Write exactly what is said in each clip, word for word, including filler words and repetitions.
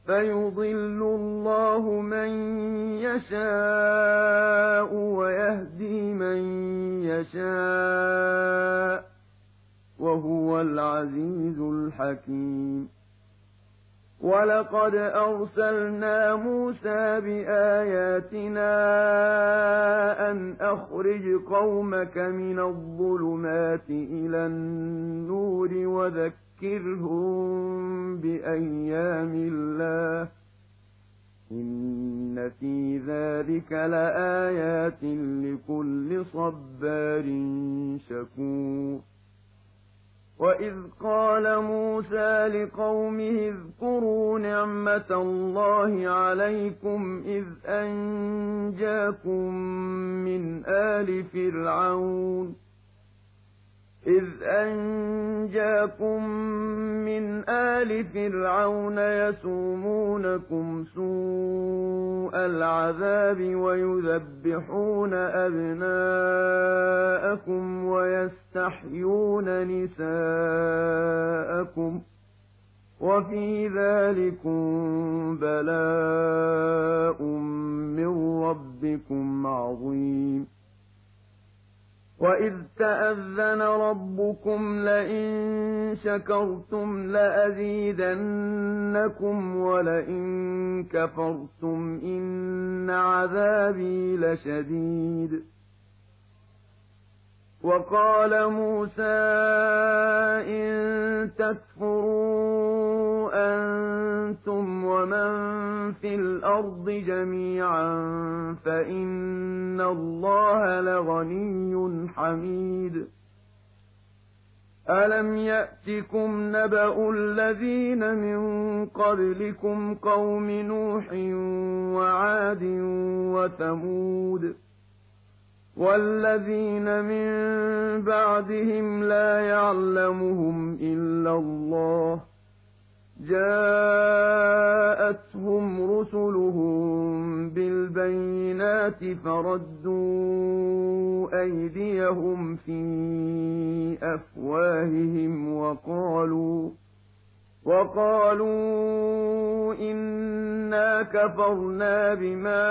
فيضل الله من يشاء ويهدي من يشاء وهو العزيز الحكيم. ولقد أرسلنا موسى بآياتنا أن أخرج قومك من الظلمات إلى النور وذكرهم بأيام الله إن في ذلك لآيات لكل صبار شكور. وإذ قال موسى لقومه اذكروا نعمة الله عليكم إذ أنجاكم من آل فرعون إذ أنجاكم من آل فرعون يسومونكم سوء العذاب ويذبحون أبناءكم ويستحيون نساءكم وفي ذلكم بلاء من ربكم عظيم. وإذ تأذن ربكم لئن شكرتم لأزيدنكم ولئن كفرتم إن عذابي لشديد. وقال موسى إن تكفروا أنتم ومن في الأرض جميعا فإن الله لغني حميد. ألم يأتكم نبأ الذين من قبلكم قوم نوح وعاد وثمود والذين من بعدهم لا يعلمهم إلا الله جاءتهم رسلهم بالبينات فردوا أيديهم في أفواههم وقالوا وقالوا إنا كفرنا بما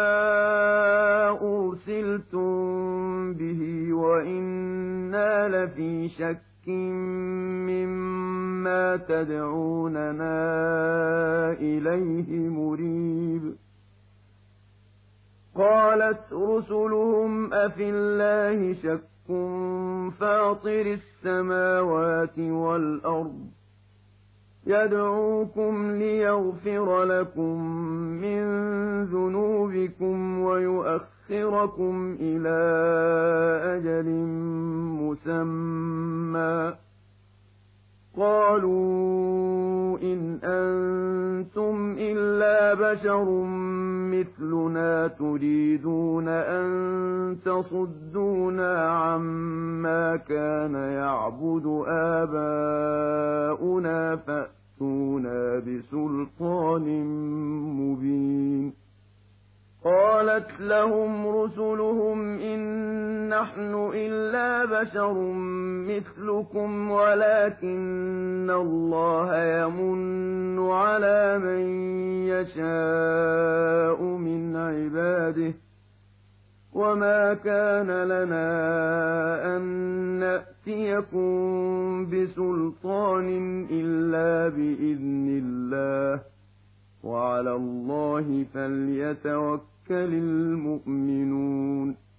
أرسلتم به وإنا لفي شك مما تدعوننا إليه مريب. قالت رسلهم أفي الله شك فاطر السماوات والأرض يدعوكم ليغفر لكم من ذنوبكم ويؤخركم إلى أجل مسمى قالوا إن أنتم إلا بشر مثلنا تريدون أن تصدونا عما كان يعبد آباؤنا فأتونا بسلطان مبين. قالت لهم رسلهم إن نحن إلا بشر مثلكم ولكن الله يمن على من يشاء من عباده وما كان لنا أن نأتيكم بسلطان إلا بإذن الله وعلى الله فليتوكل المؤمنون.